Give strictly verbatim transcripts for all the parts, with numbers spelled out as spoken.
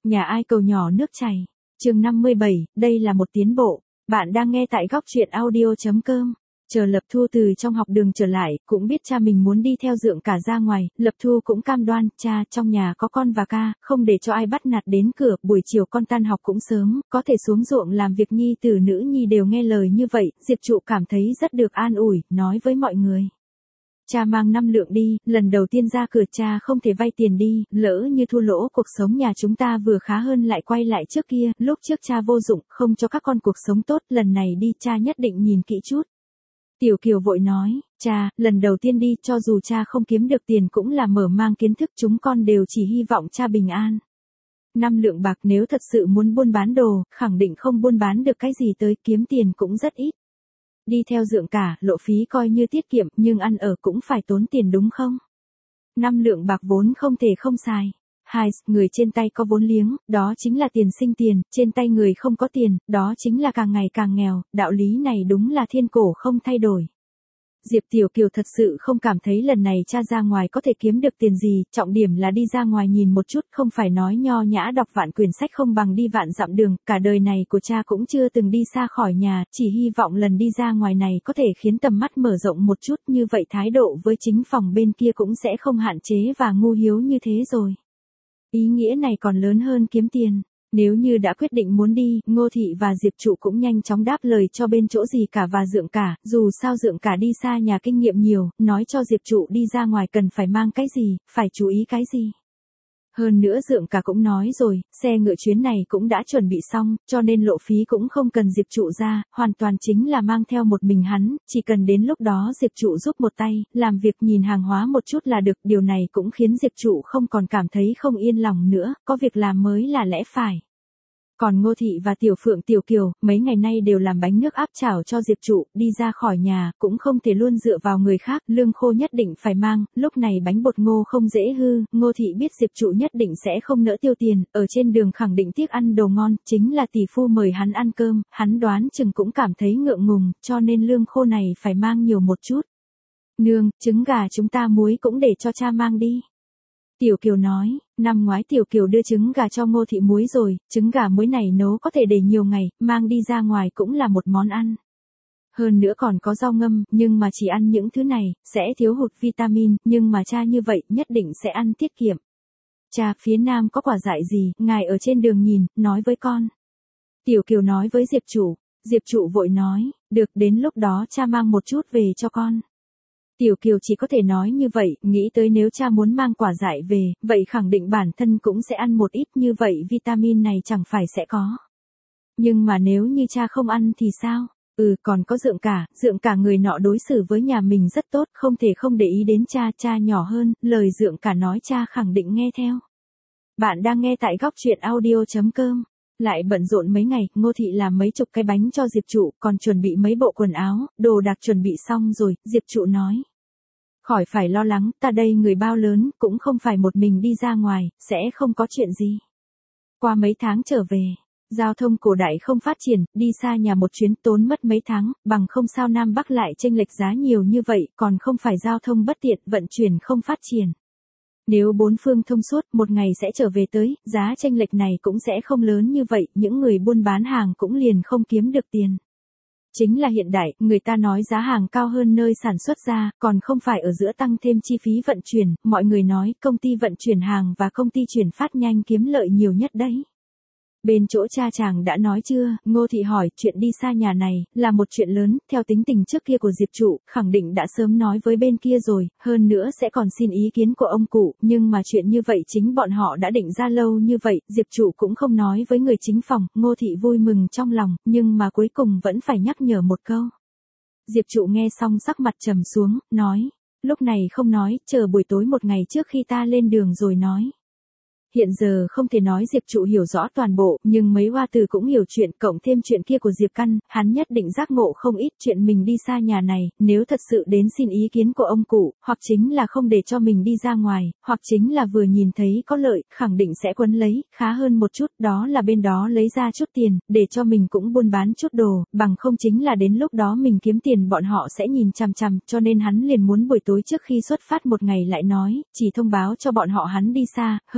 Nhà ai cầu nhỏ nước chảy. Chương năm mươi bảy, đây là một tiến bộ. Bạn đang nghe tại góc truyện audio chấm com. Chờ Lập Thu từ trong học đường trở lại, cũng biết cha mình muốn đi theo Dượng cả ra ngoài, Lập Thu cũng cam đoan, cha, trong nhà có con và ca, không để cho ai bắt nạt đến cửa, buổi chiều con tan học cũng sớm, có thể xuống ruộng làm việc, nhi tử nữ nhi đều nghe lời như vậy, Diệp Trụ cảm thấy rất được an ủi, nói với mọi người. Cha mang năm lượng đi, lần đầu tiên ra cửa cha không thể vay tiền đi, lỡ như thua lỗ cuộc sống nhà chúng ta vừa khá hơn lại quay lại trước kia, lúc trước cha vô dụng, không cho các con cuộc sống tốt, lần này đi cha nhất định nhìn kỹ chút. Tiểu Kiều vội nói, cha, lần đầu tiên đi, cho dù cha không kiếm được tiền cũng là mở mang kiến thức, chúng con đều chỉ hy vọng cha bình an. Năm lượng bạc nếu thật sự muốn buôn bán đồ, khẳng định không buôn bán được cái gì tới, kiếm tiền cũng rất ít. Đi theo Dượng cả, lộ phí coi như tiết kiệm, nhưng ăn ở cũng phải tốn tiền đúng không? Năm lượng bạc vốn không thể không xài. Hai, người trên tay có vốn liếng, đó chính là tiền sinh tiền, trên tay người không có tiền, đó chính là càng ngày càng nghèo, đạo lý này đúng là thiên cổ không thay đổi. Diệp Tiểu Kiều thật sự không cảm thấy lần này cha ra ngoài có thể kiếm được tiền gì, trọng điểm là đi ra ngoài nhìn một chút, không phải nói nho nhã đọc vạn quyển sách không bằng đi vạn dặm đường, cả đời này của cha cũng chưa từng đi xa khỏi nhà, chỉ hy vọng lần đi ra ngoài này có thể khiến tầm mắt mở rộng một chút, như vậy thái độ với chính phòng bên kia cũng sẽ không hạn chế và ngu hiếu như thế rồi. Ý nghĩa này còn lớn hơn kiếm tiền. Nếu như đã quyết định muốn đi, Ngô Thị và Diệp Trụ cũng nhanh chóng đáp lời cho bên chỗ gì cả và Dượng cả, dù sao Dượng cả đi xa nhà kinh nghiệm nhiều, nói cho Diệp Trụ đi ra ngoài cần phải mang cái gì, phải chú ý cái gì. Hơn nữa Dượng cả cũng nói rồi, xe ngựa chuyến này cũng đã chuẩn bị xong, cho nên lộ phí cũng không cần Diệp Trụ ra, hoàn toàn chính là mang theo một mình hắn, chỉ cần đến lúc đó Diệp Trụ giúp một tay, làm việc nhìn hàng hóa một chút là được, điều này cũng khiến Diệp Trụ không còn cảm thấy không yên lòng nữa, có việc làm mới là lẽ phải. Còn Ngô Thị và Tiểu Phượng Tiểu Kiều, mấy ngày nay đều làm bánh nước áp chảo cho Diệp Trụ, đi ra khỏi nhà, cũng không thể luôn dựa vào người khác, lương khô nhất định phải mang, lúc này bánh bột ngô không dễ hư, Ngô Thị biết Diệp Trụ nhất định sẽ không nỡ tiêu tiền, ở trên đường khẳng định tiếc ăn đồ ngon, chính là tỷ phu mời hắn ăn cơm, hắn đoán chừng cũng cảm thấy ngượng ngùng, cho nên lương khô này phải mang nhiều một chút. Nương, trứng gà chúng ta muối cũng để cho cha mang đi. Tiểu Kiều nói, năm ngoái Tiểu Kiều đưa trứng gà cho Ngô Thị muối rồi, trứng gà muối này nấu có thể để nhiều ngày, mang đi ra ngoài cũng là một món ăn. Hơn nữa còn có rau ngâm, nhưng mà chỉ ăn những thứ này, sẽ thiếu hụt vitamin, nhưng mà cha như vậy nhất định sẽ ăn tiết kiệm. Cha, phía nam có quả dại gì, ngài ở trên đường nhìn, nói với con. Tiểu Kiều nói với Diệp Trụ, Diệp Trụ vội nói, được, đến lúc đó cha mang một chút về cho con. Tiểu Kiều chỉ có thể nói như vậy, nghĩ tới nếu cha muốn mang quả dại về, vậy khẳng định bản thân cũng sẽ ăn một ít, như vậy vitamin này chẳng phải sẽ có. Nhưng mà nếu như cha không ăn thì sao? Ừ, còn có Dượng cả, Dượng cả người nọ đối xử với nhà mình rất tốt, không thể không để ý đến cha, cha nhỏ hơn, lời Dượng cả nói cha khẳng định nghe theo. Bạn đang nghe tại góc truyện audio chấm com. Lại bận rộn mấy ngày, Ngô Thị làm mấy chục cái bánh cho Diệp Trụ, còn chuẩn bị mấy bộ quần áo, đồ đạc chuẩn bị xong rồi, Diệp Trụ nói. Khỏi phải lo lắng, ta đây người bao lớn, cũng không phải một mình đi ra ngoài, sẽ không có chuyện gì. Qua mấy tháng trở về, giao thông cổ đại không phát triển, đi xa nhà một chuyến tốn mất mấy tháng, bằng không sao Nam Bắc lại chênh lệch giá nhiều như vậy, còn không phải giao thông bất tiện, vận chuyển không phát triển. Nếu bốn phương thông suốt, một ngày sẽ trở về tới, giá chênh lệch này cũng sẽ không lớn như vậy, những người buôn bán hàng cũng liền không kiếm được tiền. Chính là hiện đại, người ta nói giá hàng cao hơn nơi sản xuất ra, còn không phải ở giữa tăng thêm chi phí vận chuyển, mọi người nói công ty vận chuyển hàng và công ty chuyển phát nhanh kiếm lợi nhiều nhất đấy. Bên chỗ cha chàng đã nói chưa, Ngô Thị hỏi, chuyện đi xa nhà này, là một chuyện lớn, theo tính tình trước kia của Diệp Trụ, khẳng định đã sớm nói với bên kia rồi, hơn nữa sẽ còn xin ý kiến của ông cụ, nhưng mà chuyện như vậy chính bọn họ đã định ra lâu như vậy, Diệp Trụ cũng không nói với người chính phòng, Ngô Thị vui mừng trong lòng, nhưng mà cuối cùng vẫn phải nhắc nhở một câu. Diệp Trụ nghe xong sắc mặt trầm xuống, nói, lúc này không nói, chờ buổi tối một ngày trước khi ta lên đường rồi nói. Hiện giờ không thể nói Diệp Trụ hiểu rõ toàn bộ, nhưng mấy hoa từ cũng hiểu chuyện, cộng thêm chuyện kia của Diệp Căn, hắn nhất định giác ngộ không ít chuyện mình đi xa nhà này, nếu thật sự đến xin ý kiến của ông cụ, hoặc chính là không để cho mình đi ra ngoài, hoặc chính là vừa nhìn thấy có lợi, khẳng định sẽ quấn lấy, khá hơn một chút, đó là bên đó lấy ra chút tiền, để cho mình cũng buôn bán chút đồ, bằng không chính là đến lúc đó mình kiếm tiền bọn họ sẽ nhìn chằm chằm, cho nên hắn liền muốn buổi tối trước khi xuất phát một ngày lại nói, chỉ thông báo cho bọn họ hắn đi xa, hơn nữa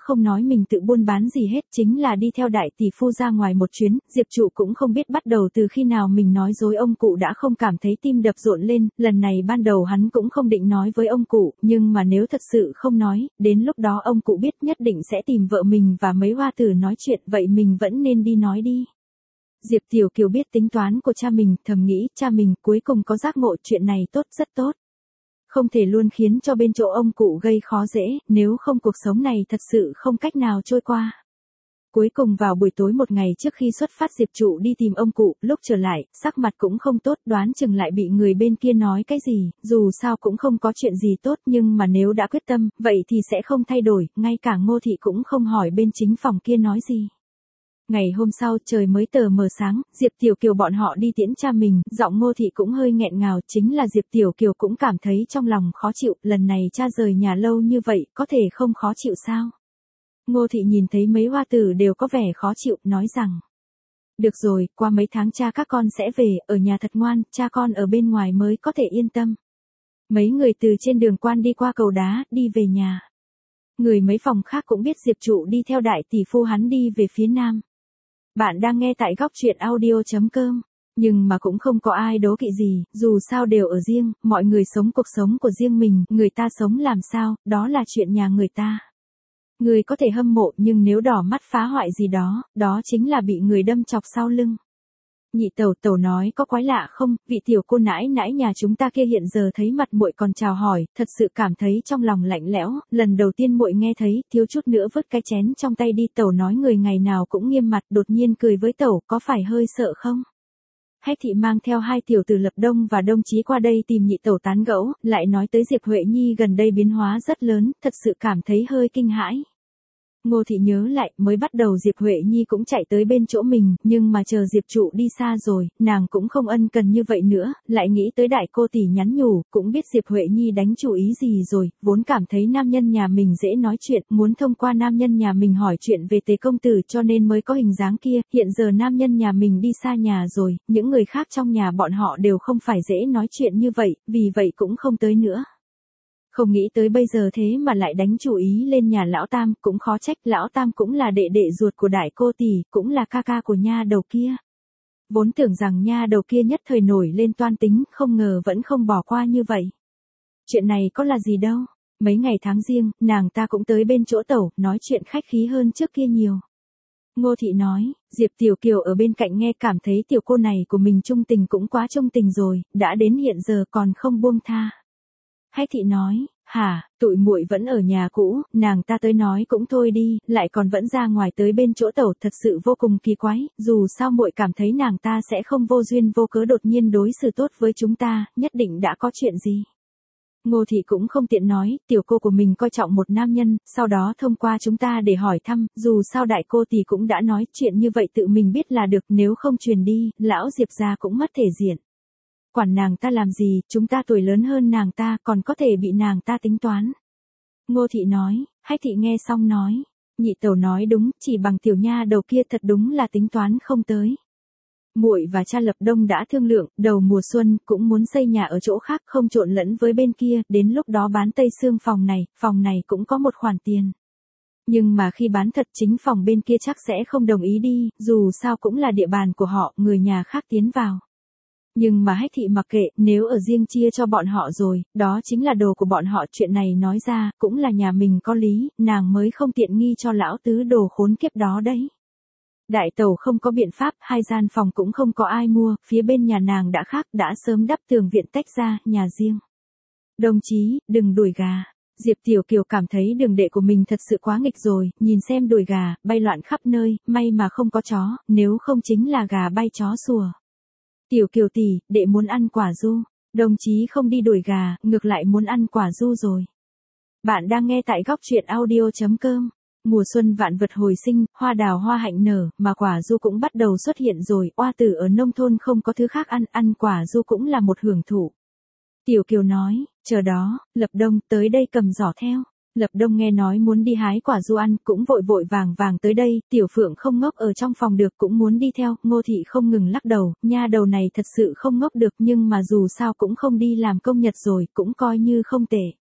không nói mình tự buôn bán gì hết, chính là đi theo đại tỷ phu ra ngoài một chuyến, Diệp Trụ cũng không biết bắt đầu từ khi nào mình nói dối ông cụ đã không cảm thấy tim đập rộn lên, lần này ban đầu hắn cũng không định nói với ông cụ, nhưng mà nếu thật sự không nói, đến lúc đó ông cụ biết nhất định sẽ tìm vợ mình và mấy hoa tử nói chuyện, vậy mình vẫn nên đi nói đi. Diệp Tiểu Kiều biết tính toán của cha mình, thầm nghĩ, cha mình cuối cùng có giác ngộ, chuyện này tốt, rất tốt. Không thể luôn khiến cho bên chỗ ông cụ gây khó dễ, nếu không cuộc sống này thật sự không cách nào trôi qua. Cuối cùng vào buổi tối một ngày trước khi xuất phát, Diệp Trụ đi tìm ông cụ, lúc trở lại, sắc mặt cũng không tốt, đoán chừng lại bị người bên kia nói cái gì, dù sao cũng không có chuyện gì tốt, nhưng mà nếu đã quyết tâm, vậy thì sẽ không thay đổi, ngay cả Ngô Thị cũng không hỏi bên chính phòng kia nói gì. Ngày hôm sau trời mới tờ mờ sáng, Diệp Tiểu Kiều bọn họ đi tiễn cha mình, giọng Ngô Thị cũng hơi nghẹn ngào, chính là Diệp Tiểu Kiều cũng cảm thấy trong lòng khó chịu, lần này cha rời nhà lâu như vậy, có thể không khó chịu sao? Ngô Thị nhìn thấy mấy hoa tử đều có vẻ khó chịu, nói rằng, được rồi, qua mấy tháng cha các con sẽ về, ở nhà thật ngoan, cha con ở bên ngoài mới có thể yên tâm. Mấy người từ trên đường Quan đi qua cầu đá, đi về nhà. Người mấy phòng khác cũng biết Diệp Trụ đi theo đại tỷ phu hắn đi về phía nam. Bạn đang nghe tại góc truyện audio chấm com, nhưng mà cũng không có ai đố kỵ gì, dù sao đều ở riêng, mọi người sống cuộc sống của riêng mình, người ta sống làm sao, đó là chuyện nhà người ta. Người có thể hâm mộ nhưng nếu đỏ mắt phá hoại gì đó, đó chính là bị người đâm chọc sau lưng. Nhị tẩu tẩu nói có quái lạ không, vị tiểu cô nãi nãi nhà chúng ta kia hiện giờ thấy mặt muội còn chào hỏi, thật sự cảm thấy trong lòng lạnh lẽo, lần đầu tiên muội nghe thấy, thiếu chút nữa vứt cái chén trong tay đi. Tẩu nói người ngày nào cũng nghiêm mặt, đột nhiên cười với tẩu, có phải hơi sợ không? Hách Thị mang theo hai tiểu tử Lập Đông và Đông Chí qua đây tìm nhị tẩu tán gẫu, lại nói tới Diệp Huệ Nhi gần đây biến hóa rất lớn, thật sự cảm thấy hơi kinh hãi. Ngô Thị nhớ lại, mới bắt đầu Diệp Huệ Nhi cũng chạy tới bên chỗ mình, nhưng mà chờ Diệp Trụ đi xa rồi, nàng cũng không ân cần như vậy nữa, lại nghĩ tới đại cô tỷ nhắn nhủ, cũng biết Diệp Huệ Nhi đánh chủ ý gì rồi, vốn cảm thấy nam nhân nhà mình dễ nói chuyện, muốn thông qua nam nhân nhà mình hỏi chuyện về Tế công tử cho nên mới có hình dáng kia, hiện giờ nam nhân nhà mình đi xa nhà rồi, những người khác trong nhà bọn họ đều không phải dễ nói chuyện như vậy, vì vậy cũng không tới nữa. Không nghĩ tới bây giờ thế mà lại đánh chủ ý lên nhà lão Tam, cũng khó trách, lão Tam cũng là đệ đệ ruột của đại cô tỷ, cũng là ca ca của nha đầu kia. Vốn tưởng rằng nha đầu kia nhất thời nổi lên toan tính, không ngờ vẫn không bỏ qua như vậy. Chuyện này có là gì đâu, mấy ngày tháng riêng, nàng ta cũng tới bên chỗ tẩu, nói chuyện khách khí hơn trước kia nhiều. Ngô Thị nói, Diệp Tiểu Kiều ở bên cạnh nghe cảm thấy tiểu cô này của mình trung tình cũng quá trung tình rồi, đã đến hiện giờ còn không buông tha. Hách Thị nói, hả, tụi muội vẫn ở nhà cũ, nàng ta tới nói cũng thôi đi, lại còn vẫn ra ngoài tới bên chỗ tẩu, thật sự vô cùng kỳ quái, dù sao muội cảm thấy nàng ta sẽ không vô duyên vô cớ đột nhiên đối xử tốt với chúng ta, nhất định đã có chuyện gì. Ngô Thị cũng không tiện nói, tiểu cô của mình coi trọng một nam nhân, sau đó thông qua chúng ta để hỏi thăm, dù sao đại cô tỷ cũng đã nói chuyện như vậy tự mình biết là được, nếu không truyền đi, lão Diệp gia cũng mất thể diện. Quản nàng ta làm gì, chúng ta tuổi lớn hơn nàng ta, còn có thể bị nàng ta tính toán. Ngô Thị nói, Hách Thị nghe xong nói, nhị tẩu nói đúng, chỉ bằng tiểu nha đầu kia thật đúng là tính toán không tới. Muội và cha Lập Đông đã thương lượng, đầu mùa xuân cũng muốn xây nhà ở chỗ khác không trộn lẫn với bên kia, đến lúc đó bán Tây Xương phòng này, phòng này cũng có một khoản tiền. Nhưng mà khi bán thật chính phòng bên kia chắc sẽ không đồng ý đi, dù sao cũng là địa bàn của họ, người nhà khác tiến vào. Nhưng mà Hách Thị mặc kệ, nếu ở riêng chia cho bọn họ rồi, đó chính là đồ của bọn họ, chuyện này nói ra, cũng là nhà mình có lý, nàng mới không tiện nghi cho lão tứ đồ khốn kiếp đó đấy. Đại tẩu không có biện pháp, hai gian phòng cũng không có ai mua, phía bên nhà nàng đã khác, đã sớm đắp tường viện tách ra, nhà riêng. Đồng chí, đừng đuổi gà. Diệp Tiểu Kiều cảm thấy đường đệ của mình thật sự quá nghịch rồi, nhìn xem đuổi gà, bay loạn khắp nơi, may mà không có chó, nếu không chính là gà bay chó sủa. Tiểu Kiều tỷ, đệ muốn ăn quả du. Đồng chí không đi đuổi gà, ngược lại muốn ăn quả du rồi. Bạn đang nghe tại góc truyện audio chấm com. Mùa xuân vạn vật hồi sinh, hoa đào hoa hạnh nở, mà quả du cũng bắt đầu xuất hiện rồi, oa tử ở nông thôn không có thứ khác ăn, ăn quả du cũng là một hưởng thụ. Tiểu Kiều nói, chờ đó, Lập Đông tới đây cầm giỏ theo. Lập Đông nghe nói muốn đi hái quả du ăn, cũng vội vội vàng vàng tới đây, Tiểu Phượng không ngốc ở trong phòng được cũng muốn đi theo, Ngô Thị không ngừng lắc đầu, nha đầu này thật sự không ngốc được nhưng mà dù sao cũng không đi làm công nhật rồi, cũng coi như không tệ.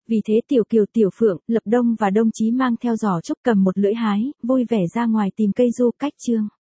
Vì thế Tiểu Kiều, Tiểu Phượng, Lập Đông và Đông Chí mang theo giỏ trúc cầm một lưỡi hái, vui vẻ ra ngoài tìm cây du cách chương.